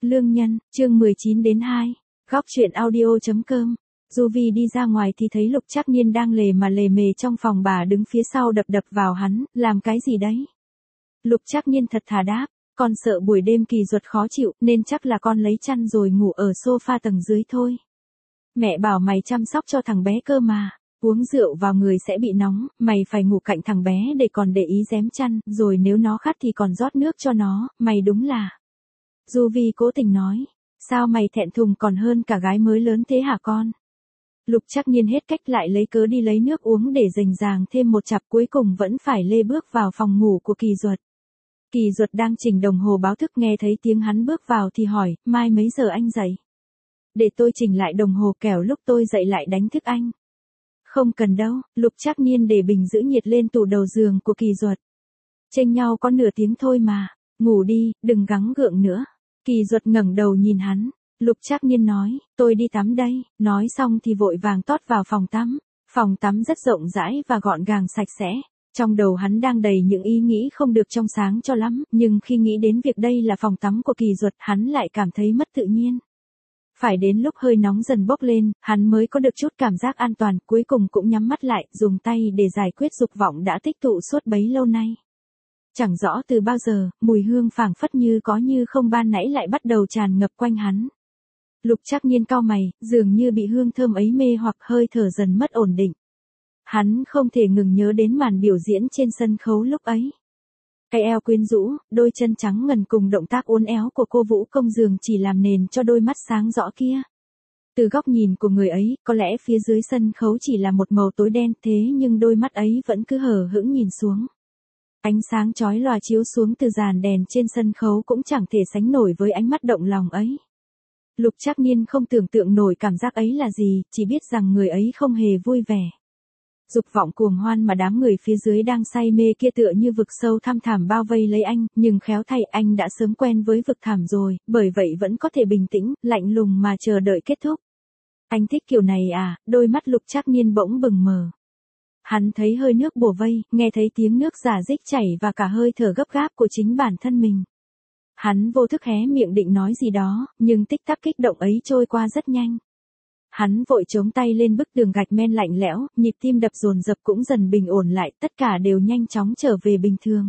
Lương Nhân, chương 19 đến 2. Góc truyện audio.com. Du Vi đi ra ngoài thì thấy Lục Trác Niên đang lề mà lề mề trong phòng bà đứng phía sau đập đập vào hắn, làm cái gì đấy? Lục Trác Niên thật thà đáp, con sợ buổi đêm Kỳ Duật khó chịu nên chắc là con lấy chăn rồi ngủ ở sofa tầng dưới thôi. Mẹ bảo mày chăm sóc cho thằng bé cơ mà, uống rượu vào người sẽ bị nóng, mày phải ngủ cạnh thằng bé để còn để ý rém chăn, rồi nếu nó khát thì còn rót nước cho nó, mày đúng là... Du Vi cố tình nói, sao mày thẹn thùng còn hơn cả gái mới lớn thế hả con? Lục Trác Niên hết cách lại lấy cớ đi lấy nước uống để rành ràng thêm một chặp, cuối cùng vẫn phải lê bước vào phòng ngủ của Kỳ Duật. Kỳ Duật đang chỉnh đồng hồ báo thức, nghe thấy tiếng hắn bước vào thì hỏi, mai mấy giờ anh dậy? Để tôi chỉnh lại đồng hồ kẻo lúc tôi dậy lại đánh thức anh. Không cần đâu, Lục Trác Niên để bình giữ nhiệt lên tủ đầu giường của Kỳ Duật. Chênh nhau có nửa tiếng thôi mà, ngủ đi, đừng gắng gượng nữa. Kỳ Duật ngẩng đầu nhìn hắn. Lục Trác Niên nói, tôi đi tắm đây, nói xong thì vội vàng tót vào phòng tắm. Phòng tắm rất rộng rãi và gọn gàng sạch sẽ. Trong đầu hắn đang đầy những ý nghĩ không được trong sáng cho lắm, nhưng khi nghĩ đến việc đây là phòng tắm của Kỳ Duật, hắn lại cảm thấy mất tự nhiên. Phải đến lúc hơi nóng dần bốc lên, hắn mới có được chút cảm giác an toàn, cuối cùng cũng nhắm mắt lại, dùng tay để giải quyết dục vọng đã tích tụ suốt bấy lâu nay. Chẳng rõ từ bao giờ, mùi hương phảng phất như có như không ban nãy lại bắt đầu tràn ngập quanh hắn. Lục Trác Niên cau mày, dường như bị hương thơm ấy mê hoặc, hơi thở dần mất ổn định. Hắn không thể ngừng nhớ đến màn biểu diễn trên sân khấu lúc ấy. Cái eo quyến rũ, đôi chân trắng ngần cùng động tác uốn éo của cô vũ công dường chỉ làm nền cho đôi mắt sáng rõ kia. Từ góc nhìn của người ấy, có lẽ phía dưới sân khấu chỉ là một màu tối đen, thế nhưng đôi mắt ấy vẫn cứ hờ hững nhìn xuống. Ánh sáng chói lòa chiếu xuống từ dàn đèn trên sân khấu cũng chẳng thể sánh nổi với ánh mắt động lòng ấy. Lục Trác Niên không tưởng tượng nổi cảm giác ấy là gì, chỉ biết rằng người ấy không hề vui vẻ. Dục vọng cuồng hoan mà đám người phía dưới đang say mê kia tựa như vực sâu thăm thẳm bao vây lấy anh, nhưng khéo thay anh đã sớm quen với vực thẳm rồi, bởi vậy vẫn có thể bình tĩnh, lạnh lùng mà chờ đợi kết thúc. Anh thích kiểu này à? Đôi mắt Lục Trác Niên bỗng bừng mờ. Hắn thấy hơi nước bủa vây, nghe thấy tiếng nước rả rích chảy và cả hơi thở gấp gáp của chính bản thân mình. Hắn vô thức hé miệng định nói gì đó, nhưng tích tắc kích động ấy trôi qua rất nhanh. Hắn vội chống tay lên bức tường gạch men lạnh lẽo, nhịp tim đập dồn dập cũng dần bình ổn lại, tất cả đều nhanh chóng trở về bình thường.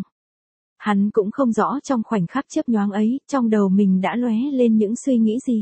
Hắn cũng không rõ trong khoảnh khắc chớp nhoáng ấy, trong đầu mình đã lóe lên những suy nghĩ gì.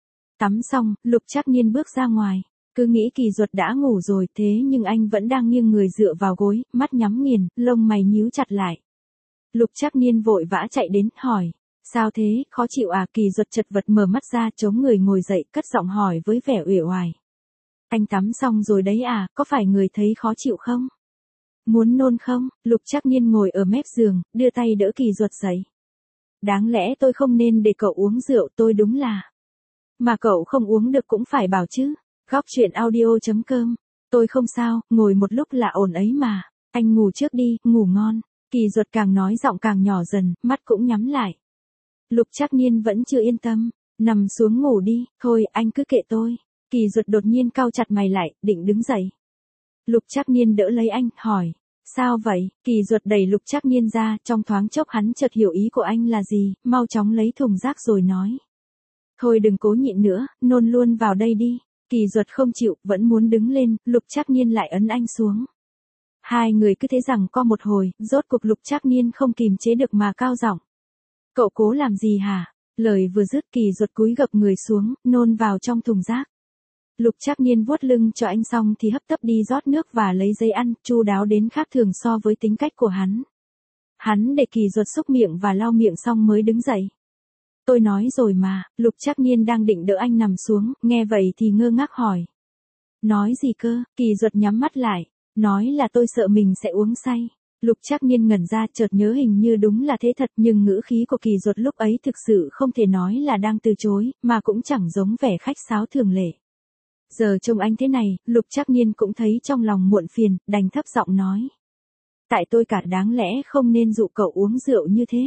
Tắm xong, Lục Trác Niên bước ra ngoài. Cứ nghĩ Kỳ Duật đã ngủ rồi, thế nhưng anh vẫn đang nghiêng người dựa vào gối, mắt nhắm nghiền, lông mày nhíu chặt lại. Lục Trác Niên vội vã chạy đến, hỏi. Sao thế, khó chịu à? Kỳ Duật chật vật mở mắt ra, chống người ngồi dậy, cất giọng hỏi với vẻ uể oải. Anh tắm xong rồi đấy à, có phải người thấy khó chịu không? Muốn nôn không? Lục Trác Niên ngồi ở mép giường, đưa tay đỡ Kỳ Duật dậy. Đáng lẽ tôi không nên để cậu uống rượu, tôi đúng là. Mà cậu không uống được cũng phải bảo chứ. Góc truyện audio.com. Tôi không sao, ngồi một lúc là ổn ấy mà. Anh ngủ trước đi, ngủ ngon. Kỳ Duật càng nói giọng càng nhỏ dần, mắt cũng nhắm lại. Lục Trác Niên vẫn chưa yên tâm. Nằm xuống ngủ đi, thôi anh cứ kệ tôi. Kỳ Duật đột nhiên cau chặt mày lại, định đứng dậy. Lục Trác Niên đỡ lấy anh, hỏi. Sao vậy? Kỳ Duật đẩy Lục Trác Niên ra, trong thoáng chốc hắn chợt hiểu ý của anh là gì, mau chóng lấy thùng rác rồi nói. Thôi đừng cố nhịn nữa, nôn luôn vào đây đi. Kỳ Duật không chịu, vẫn muốn đứng lên, Lục Trác Niên lại ấn anh xuống. Hai người cứ thế giằng co một hồi, rốt cuộc Lục Trác Niên không kìm chế được mà cao giọng. Cậu cố làm gì hả? Lời vừa dứt, Kỳ Duật cúi gập người xuống, nôn vào trong thùng rác. Lục Trác Niên vuốt lưng cho anh xong thì hấp tấp đi rót nước và lấy giấy ăn, chu đáo đến khác thường so với tính cách của hắn. Hắn để Kỳ Duật xúc miệng và lau miệng xong mới đứng dậy. Tôi nói rồi mà. Lục Trác Niên đang định đỡ anh nằm xuống, nghe vậy thì ngơ ngác hỏi. Nói gì cơ? Kỳ Duật nhắm mắt lại. Nói là tôi sợ mình sẽ uống say. Lục Trác Niên ngẩn ra, chợt nhớ hình như đúng là thế thật, nhưng ngữ khí của Kỳ Duật lúc ấy thực sự không thể nói là đang từ chối, mà cũng chẳng giống vẻ khách sáo thường lệ. Giờ trông anh thế này, Lục Trác Niên cũng thấy trong lòng muộn phiền, đành thấp giọng nói. Tại tôi cả, đáng lẽ không nên dụ cậu uống rượu như thế.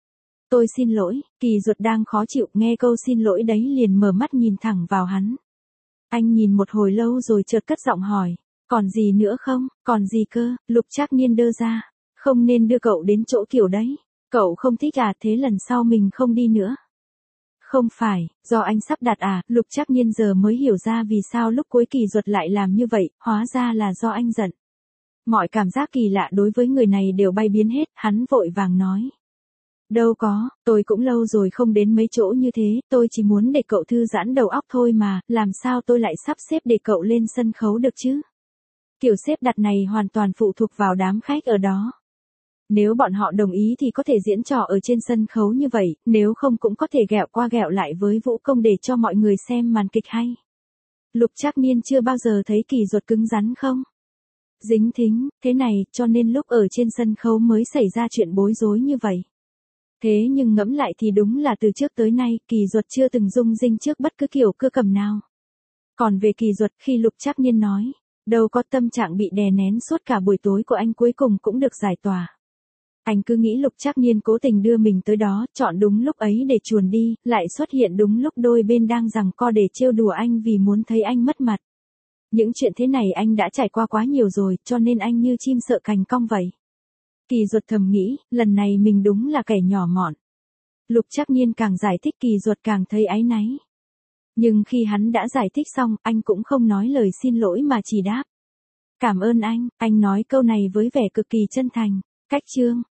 Tôi xin lỗi. Kỳ Duật đang khó chịu, nghe câu xin lỗi đấy liền mở mắt nhìn thẳng vào hắn. Anh nhìn một hồi lâu rồi chợt cất giọng hỏi. Còn gì nữa không? Còn gì cơ? Lục Trác Niên đơ ra. Không nên đưa cậu đến chỗ kiểu đấy. Cậu không thích à, thế lần sau mình không đi nữa. Không phải, do anh sắp đặt à, Lục Trác Nhiên giờ mới hiểu ra vì sao lúc cuối Kỳ Duật lại làm như vậy, hóa ra là do anh giận. Mọi cảm giác kỳ lạ đối với người này đều bay biến hết, hắn vội vàng nói. Đâu có, tôi cũng lâu rồi không đến mấy chỗ như thế, tôi chỉ muốn để cậu thư giãn đầu óc thôi mà, làm sao tôi lại sắp xếp để cậu lên sân khấu được chứ? Kiểu xếp đặt này hoàn toàn phụ thuộc vào đám khách ở đó. Nếu bọn họ đồng ý thì có thể diễn trò ở trên sân khấu như vậy, nếu không cũng có thể ghẹo qua ghẹo lại với vũ công để cho mọi người xem màn kịch hay. Lục Trác Nhiên chưa bao giờ thấy Kỳ Duật cứng rắn không? Dính thính, thế này, cho nên lúc ở trên sân khấu mới xảy ra chuyện bối rối như vậy. Thế nhưng ngẫm lại thì đúng là từ trước tới nay, Kỳ Duật chưa từng rung rinh trước bất cứ kiểu cưa cầm nào. Còn về Kỳ Duật, khi Lục Trác Nhiên nói, đâu có, tâm trạng bị đè nén suốt cả buổi tối của anh cuối cùng cũng được giải tỏa. Anh cứ nghĩ Lục Trác Nhiên cố tình đưa mình tới đó, chọn đúng lúc ấy để chuồn đi, lại xuất hiện đúng lúc đôi bên đang giằng co để trêu đùa anh vì muốn thấy anh mất mặt. Những chuyện thế này anh đã trải qua quá nhiều rồi, cho nên anh như chim sợ cành cong vậy. Kỳ Duật thầm nghĩ, lần này mình đúng là kẻ nhỏ mọn. Lục Trác Nhiên càng giải thích Kỳ Duật càng thấy áy náy. Nhưng khi hắn đã giải thích xong, anh cũng không nói lời xin lỗi mà chỉ đáp. Cảm ơn anh nói câu này với vẻ cực kỳ chân thành. Cách chương